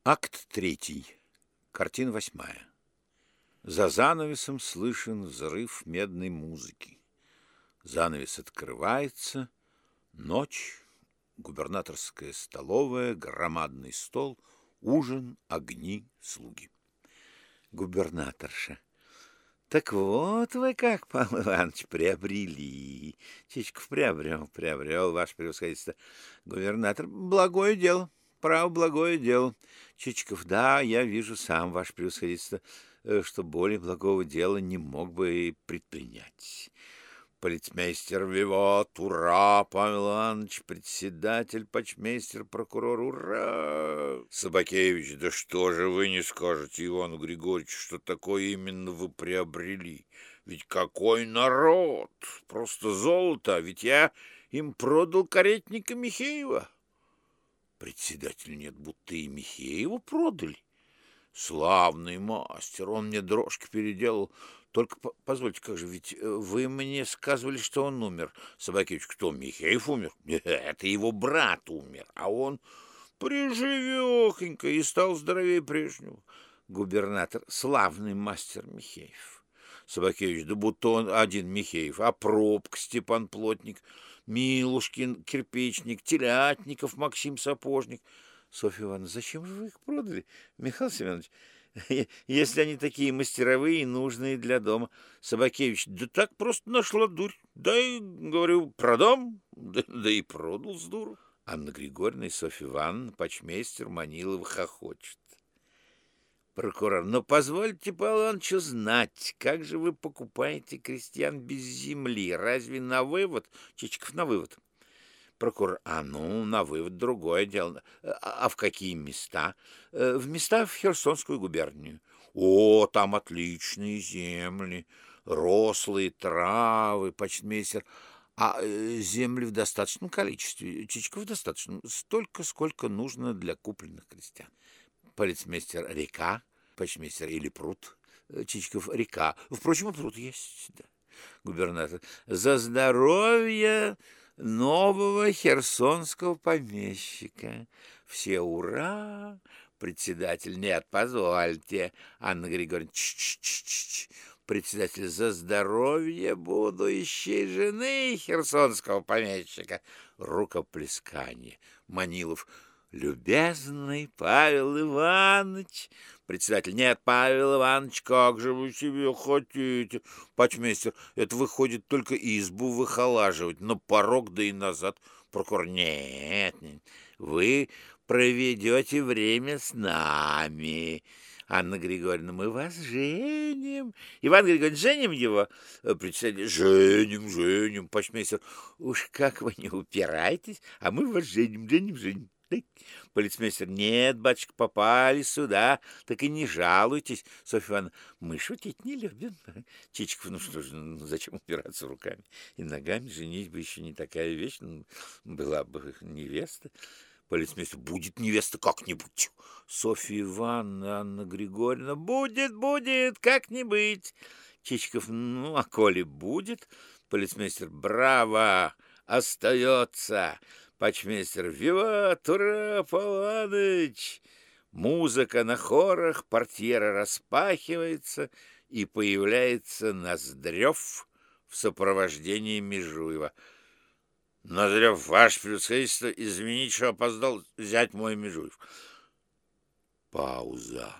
Акт 3. Картина 8. За занавесом слышен взрыв медной музыки. Занавес открывается. Ночь, губернаторская столовая, громадный стол, ужин, огни, слуги. Губернаторша. Так вот вы как, Павел Иванович, приобрели. Чичиков приобрел, ваше превосходительство. Губернатор. Благое дело. Право, благое дело. Чичиков. Да, я вижу сам, ваше превосходительство, что более благого дела не мог бы предпринять. Полицмейстер, виват, ура, Павел Иванович, председатель, почмейстер, прокурор, ура! Собакевич, да что же вы не скажете Ивану Григорьевичу, что такое именно вы приобрели? Ведь какой народ! Просто золото, ведь я им продал каретника Михеева. Председатель, нет, будто и Михеева продали. Славный мастер, он мне дрожки переделал. Только позвольте, как же, ведь вы мне сказывали, что он умер. Собакевич, кто, Михеев умер? Это его брат умер, а он приживехонько и стал здоровее прежнего. Губернатор, славный мастер Михеев. Собакевич, да будто он один Михеев, а Пробка Степан Плотник, Милушкин Кирпичник, Телятников Максим Сапожник. Софья Ивановна, зачем же вы их продали, Михаил Семенович, если они такие мастеровые и нужные для дома? Собакевич, да так просто нашла дурь. Да и, говорю, продам, да и продал с дуру. Анна Григорьевна и Софья Ивановна, почмейстер Манилова, хохочет. Прокурор, но позвольте, Павел Иванович, знать, как же вы покупаете крестьян без земли? Разве на вывод? Чичиков, на вывод. Прокурор, на вывод другое дело. А в какие места? В места в Херсонскую губернию. О, там отличные земли, рослые травы, почтмейстер. А земли в достаточном количестве, Чичиков, достаточно, столько, сколько нужно для купленных крестьян. Полицмейстер, река, почтмейстер, или пруд. Чичиков, река. Впрочем, и пруд есть, да. Губернатор, за здоровье нового херсонского помещика. Все ура! Председатель, нет, позвольте. Анна Григорьевна, ч-ч-ч-ч. Председатель, за здоровье будущей жены херсонского помещика. Рукоплескание. Манилов, любезный Павел Иванович. Председатель, нет, Павел Иванович, как же вы себе хотите? Почмейстер, это выходит только избу выхолаживать, на порог да и назад. Прокурор, нет, вы проведете время с нами. Анна Григорьевна, мы вас женим. Иван Григорьевич, женим его? Председатель, женим. Почмейстер, уж как вы не упираетесь, а мы вас женим. Полицмейстер, нет, батюшка, попали сюда, так и не жалуйтесь. Софья Ивановна, мы шутить не любим. Чичиков, ну что же, зачем упираться руками и ногами? Женитьба еще не такая вещь, была бы невеста. Полицмейстер, будет невеста как-нибудь. Софья Ивановна, Анна Григорьевна, будет, как не быть. Чичиков, а коли будет? Полицмейстер, браво, остается. Почмейстер, виват, ура, Павел Иванович! Музыка на хорах, портьера распахивается, и появляется Ноздрев в сопровождении Межуева. Ноздрев, ваше превосходительство, извините, что опоздал, зять мой Межуев. Пауза.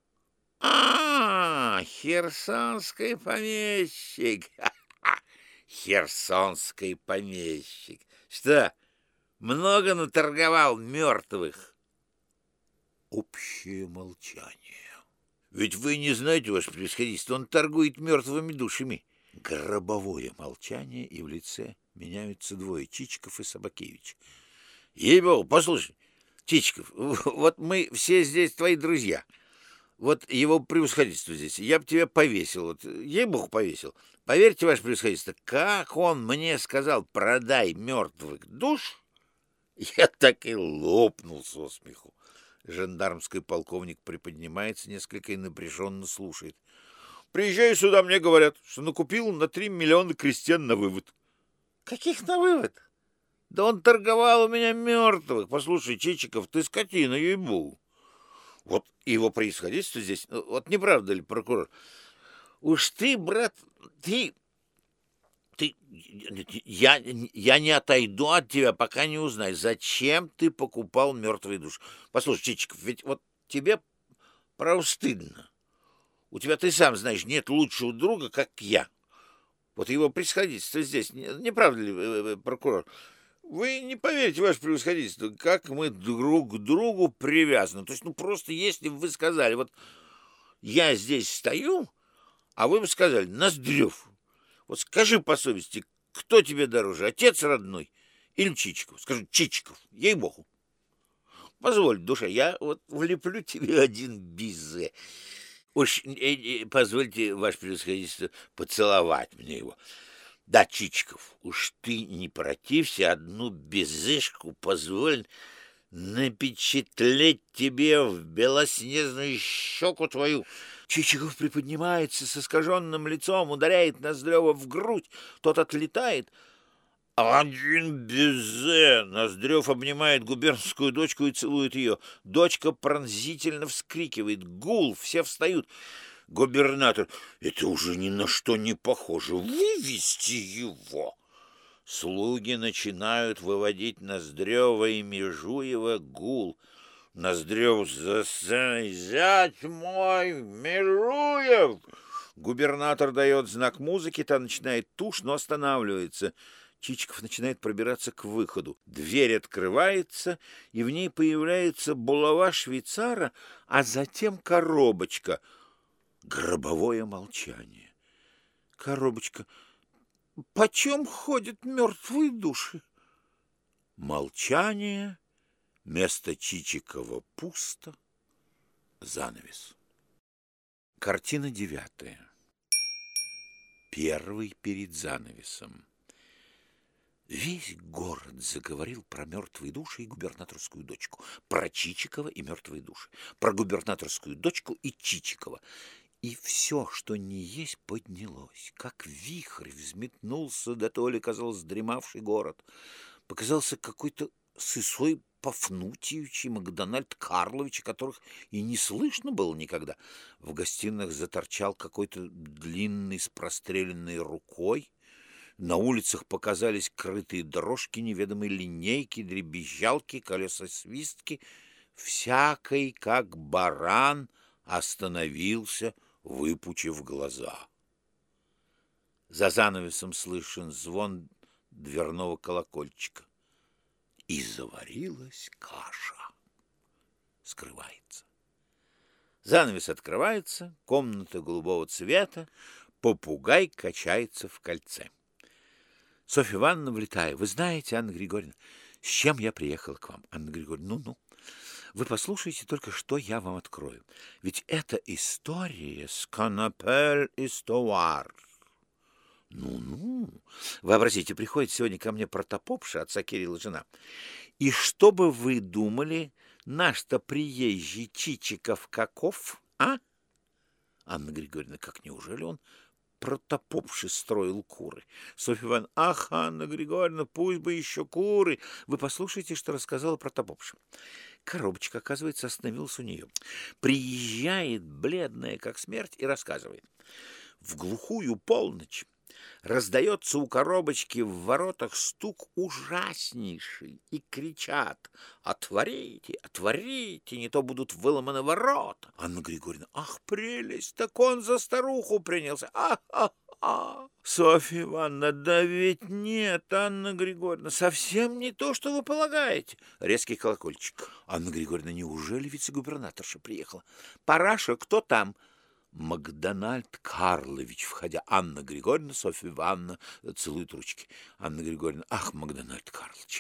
Херсонский помещик. Херсонский помещик. Что? Много наторговал мертвых. Общее молчание. Ведь вы не знаете, ваше превосходительство, он торгует мертвыми душами. Гробовое молчание, и в лице меняются двое, Чичиков и Собакевич. Ей-богу, послушай, Чичиков, вот мы все здесь твои друзья. Вот его превосходительство здесь, я бы тебя повесил, вот, ей-богу, повесил. Поверьте, ваше превосходительство, как он мне сказал, продай мертвых душ, я так и лопнул со смеху. Жандармский полковник приподнимается несколько и напряженно слушает. Приезжаю сюда, мне говорят, что накупил на 3 миллиона крестьян на вывод. Каких на вывод? Да он торговал у меня мертвых. Послушай, Чичиков, ты скотина, ей-богу. Вот его происходительство здесь, вот не правда ли, прокурор? Уж ты, брат, ты, я не отойду от тебя, пока не узнаю, зачем ты покупал мертвые души. Послушай, Чичиков, ведь вот тебе, право, стыдно. У тебя, ты сам знаешь, нет лучшего друга, как я. Вот его происходительство здесь, не правда ли, прокурор? Вы не поверите, ваше превосходительство, как мы друг к другу привязаны. То есть, просто если бы вы сказали, вот я здесь стою, а вы бы сказали, Ноздрев, вот скажи по совести, кто тебе дороже, отец родной или Чичиков? Скажи, Чичиков, ей-богу. Позволь, душа, я вот влеплю тебе один бизе. Уж позвольте, ваше превосходительство, поцеловать мне его. Да, Чичиков, уж ты не протився, одну безышку позволь напечатлеть тебе в белоснежную щеку твою. Чичиков приподнимается с искаженным лицом, ударяет Ноздрева в грудь, тот отлетает. Один безе! Ноздрев обнимает губернскую дочку и целует ее. Дочка пронзительно вскрикивает. Гул, все встают. Губернатор, это уже ни на что не похоже. Вывести его! Слуги начинают выводить Ноздрева и Межуева. Гул. Ноздрев за сценой. Зять мой, Межуев! Губернатор дает знак музыки, та начинает тушь, но останавливается. Чичиков начинает пробираться к выходу. Дверь открывается, и в ней появляется булава швейцара, а затем коробочка. Гробовое молчание. Коробочка. Почем ходят мертвые души? Молчание. Место Чичикова пусто. Занавес. Картина 9. Первый перед занавесом. Весь город заговорил про мертвые души и губернаторскую дочку, про Чичикова и мертвые души, про губернаторскую дочку и Чичикова. И все, что не есть, поднялось, как вихрь взметнулся, да то ли, казалось, дремавший город. Показался какой-то Сысой Пафнутьевич и Макдональд Карлович, которых и не слышно было никогда. В гостиных заторчал какой-то длинный с простреленной рукой. На улицах показались крытые дорожки, неведомые линейки, дребезжалки, колесосвистки. Всякий, как баран, остановился, выпучив глаза. За занавесом слышен звон дверного колокольчика. И заварилась каша. Скрывается. Занавес открывается, комната голубого цвета, попугай качается в кольце. Софья Ивановна, влетая, вы знаете, Анна Григорьевна, с чем я приехала к вам? Анна Григорьевна, ну, вы послушайте только, что я вам открою. Ведь это история с канапель истовар. Ну, вообразите, приходит сегодня ко мне протопопша, отца Кирилла жена. И что бы вы думали, наш-то приезжий Чичиков каков, а? Анна Григорьевна, как неужели он протопопши строил куры? Софья Ивановна, ах, Анна Григорьевна, пусть бы еще куры. Вы послушайте, что рассказала протопопша. Коробочка, оказывается, остановилась у нее. Приезжает, бледная, как смерть, и рассказывает. В глухую полночь раздается у коробочки в воротах стук ужаснейший, и кричат: «Отворите, отворите, не то будут выломаны ворота!» Анна Григорьевна, ах, прелесть, так он за старуху принялся, ах. Софья Ивановна, да ведь нет, Анна Григорьевна, совсем не то, что вы полагаете. Резкий колокольчик. Анна Григорьевна, неужели вице-губернаторша приехала? Параша, кто там? Макдональд Карлович, входя. Анна Григорьевна, Софья Ивановна целует ручки. Анна Григорьевна, ах, Макдональд Карлович,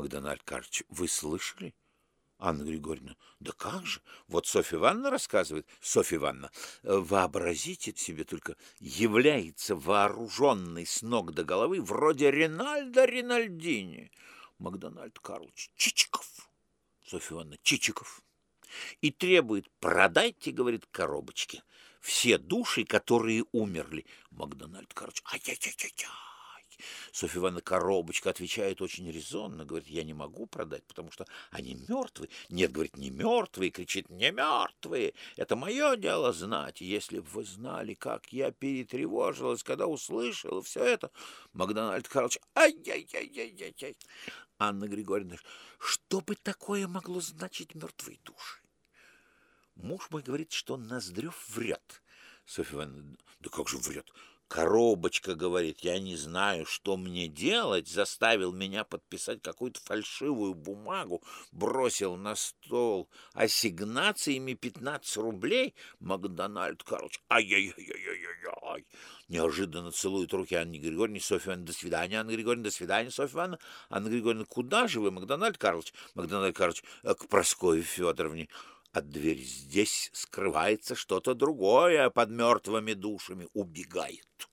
вы слышали? Анна Григорьевна, да как же? Вот Софья Ивановна рассказывает. Софья Ивановна, вообразите себе только, является вооруженный с ног до головы, вроде Ринальда Ринальдини. Макдональд Карлович, Чичиков. Софья Ивановна, Чичиков. И требует: продайте, говорит, коробочки все души, которые умерли. Макдональд Карлович, ай-яй-яй-яй-яй. деньги. Софья Ивановна Коробочка отвечает очень резонно, говорит, я не могу продать, потому что они мертвые. Нет, говорит, не мертвые, кричит, не мертвые. Это мое дело знать. Если бы вы знали, как я перетревожилась, когда услышала все это. Макдональд Карлович, ай-яй-яй-яй-яй-яй. Анна Григорьевна, что бы такое могло значить мертвые души? Муж мой говорит, что Ноздрев врет. Софья Ивановна, да как же врет? Коробочка говорит, я не знаю, что мне делать, заставил меня подписать какую-то фальшивую бумагу, бросил на стол ассигнациями 15 рублей. Макдональд Карлович, ай-яй-яй-яй-яй-яй. Неожиданно целует руки Анне Григорьевне. Софья Ивановна, до свидания, Анна Григорьевна, до свидания, Софья Ивановна. Анна Григорьевна, куда же вы, Макдональд Карлович? Макдональд Карлович, к Прасковье Федоровне. От двери здесь скрывается что-то другое под мертвыми душами. Убегает.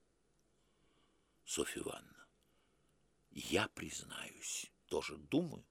Софья Ивановна, я признаюсь, тоже думаю.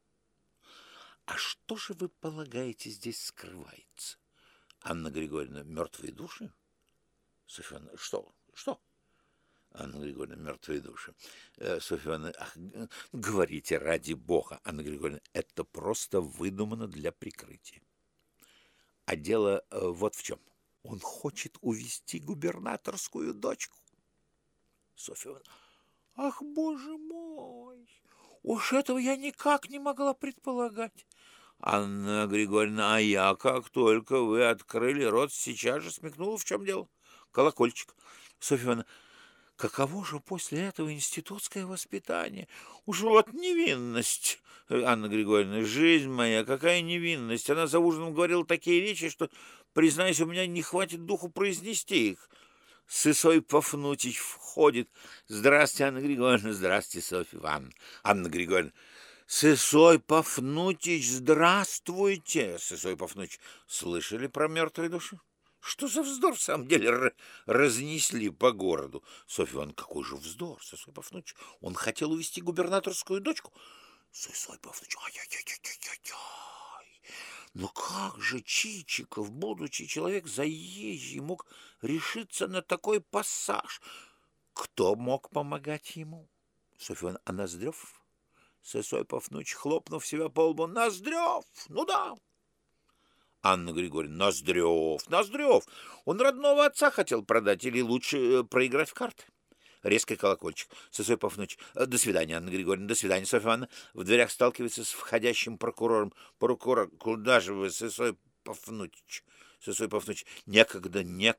А что же вы полагаете здесь скрывается? Анна Григорьевна, мертвые души? Софья Ивановна, что? Анна Григорьевна, мертвые души. Софья Ивановна, говорите, ради Бога. Анна Григорьевна, это просто выдумано для прикрытия. А дело вот в чем. Он хочет увести губернаторскую дочку. Софья Ивановна, ах, боже мой, уж этого я никак не могла предполагать. Анна Григорьевна, а я, как только вы открыли рот, сейчас же смекнула, в чем дело. Колокольчик. Софья Ивановна, каково же после этого институтское воспитание? Уж вот невинность. Анна Григорьевна, жизнь моя, какая невинность. Она за ужином говорила такие речи, что, признаюсь, у меня не хватит духу произнести их. Сысой Пафнутич входит. Здравствуйте, Анна Григорьевна. Здравствуйте, Софья Ивановна. Анна Григорьевна. Сысой Пафнутич, здравствуйте. Сысой Пафнутич, слышали про мертвые души? Что за вздор, в самом деле, разнесли по городу? Софья Ивановна, какой же вздор, Сысой Пафнутич? Он хотел увезти губернаторскую дочку. Сысой Пафнутич, ай-яй-яй-яй-яй-яй. Но как же Чичиков, будучи человек заезжий, мог решиться на такой пассаж? Кто мог помогать ему? Софья Ивановна, а Ноздрев? Сысой Пафнутич, хлопнув себя по лбу, Ноздрев, ну да. Анна Григорьевна, Ноздрев. Он родного отца хотел продать или лучше проиграть в карты. Резкий колокольчик. Сысой Пафнутич, до свидания, Анна Григорьевна, до свидания, Софья Ивановна. В дверях сталкивается с входящим прокурором. Прокурор, куда же вы, Сысой Пафнутич? Сысой Пафнутич, некогда,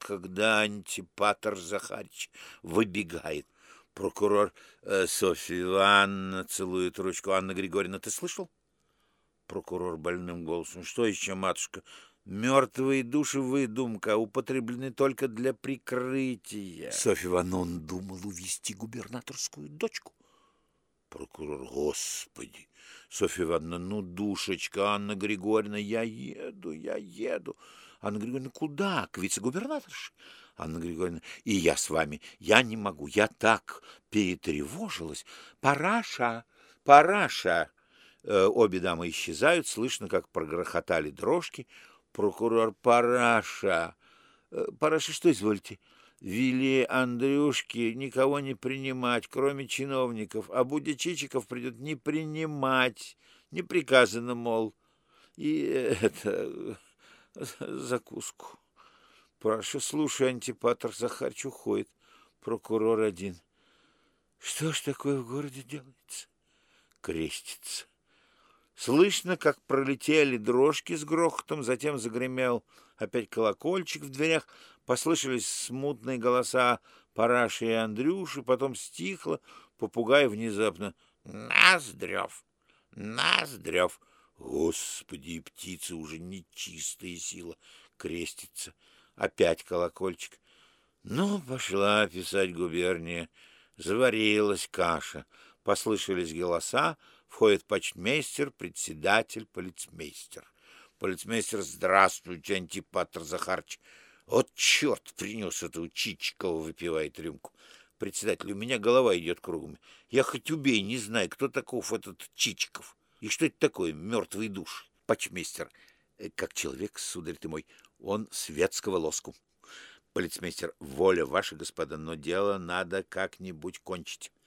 Антипатр Захарич выбегает. Прокурор, Софья Ивановна целует ручку. Анна Григорьевна, ты слышал? Прокурор больным голосом. Что еще, матушка? Мертвые души выдумка, употреблены только для прикрытия. Софья Ивановна, он думал увезти губернаторскую дочку. Прокурор, господи. Софья Ивановна, ну, душечка, Анна Григорьевна, я еду. Анна Григорьевна, куда? К вице-губернаторше. Анна Григорьевна, и я с вами. Я не могу, я так перетревожилась. Параша. Обе дамы исчезают, слышно, как прогрохотали дрожки. Прокурор, Параша, что извольте? Вели Андрюшке никого не принимать, кроме чиновников, а будя Чичиков придет, не принимать, не приказано, мол, и закуску. Параша, слушай, Антипатр Захарч уходит. Прокурор один. Что ж такое в городе делается? Крестится. Слышно, как пролетели дрожки с грохотом, затем загремел опять колокольчик в дверях, послышались смутные голоса Параши и Андрюши, потом стихло, попугай внезапно «Ноздрев! Ноздрев!» Господи, птица уже нечистая сила, крестится. Опять колокольчик. Ну, пошла писать губерния. Заварилась каша. Послышались голоса. Входит почтмейстер, председатель, полицмейстер. Полицмейстер, здравствуйте, Антипатр Захарч. Вот черт принес этого Чичикова, выпивает рюмку. Председатель, у меня голова идет кругом. Я хоть убей, не знаю, кто таков этот Чичиков. И что это такое, мертвый душ? Почтмейстер, как человек, сударь ты мой, он светского лоску. Полицмейстер, воля ваша, господа, но дело надо как-нибудь кончить.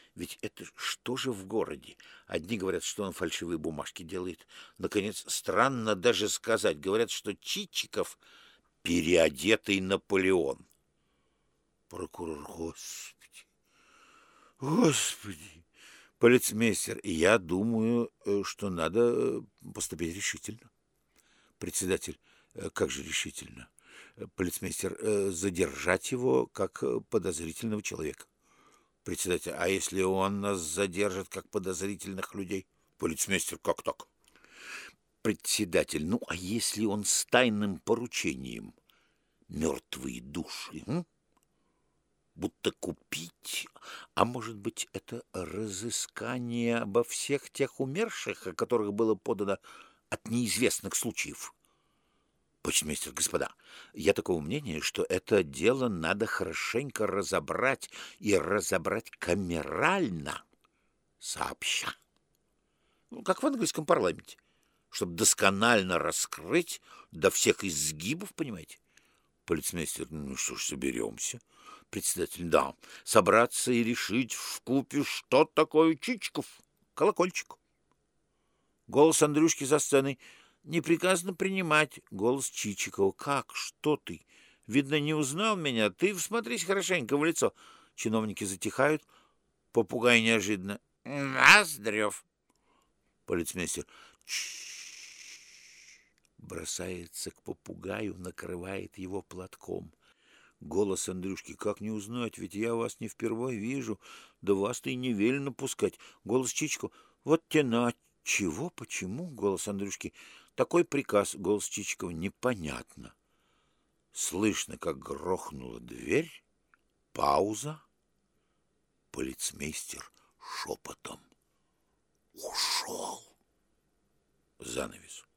Ведь это что же в городе? Одни говорят, что он фальшивые бумажки делает. Наконец, странно даже сказать. Говорят, что Чичиков переодетый Наполеон. Прокурор, господи, господи. Полицмейстер, я думаю, что надо поступить решительно. Председатель, как же решительно? Полицмейстер, задержать его как подозрительного человека. Председатель, а если он нас задержит как подозрительных людей? Полицмейстер, как так? Председатель, ну а если он с тайным поручением мертвые души, будто купить, а может быть, это разыскание обо всех тех умерших, о которых было подано от неизвестных случаев? Почтмейстер, господа, я такого мнения, что это дело надо хорошенько разобрать и разобрать камерально, сообща. Ну, как в английском парламенте, чтобы досконально раскрыть до всех изгибов, понимаете? Полицмейстер, ну что ж, соберемся. Председатель, да, собраться и решить вкупе, что такое Чичиков, колокольчик. Голос Андрюшки за сценой. Не приказано принимать. Голос Чичикова. Как? Что ты? Видно, не узнал меня. Ты всмотрись хорошенько в лицо. Чиновники затихают. Попугай неожиданно. Ноздрев. Полицмейстер. Бросается к попугаю, накрывает его платком. Голос Андрюшки. Как не узнать, ведь я вас не впервые вижу. Да вас-то и не велено пускать. Голос Чичикова. Вот тена. Чего? Почему? Голос Андрюшки. Такой приказ. Голос Чичикова. Непонятно. Слышно, как грохнула дверь. Пауза. Полицмейстер шепотом. Ушел. Занавес.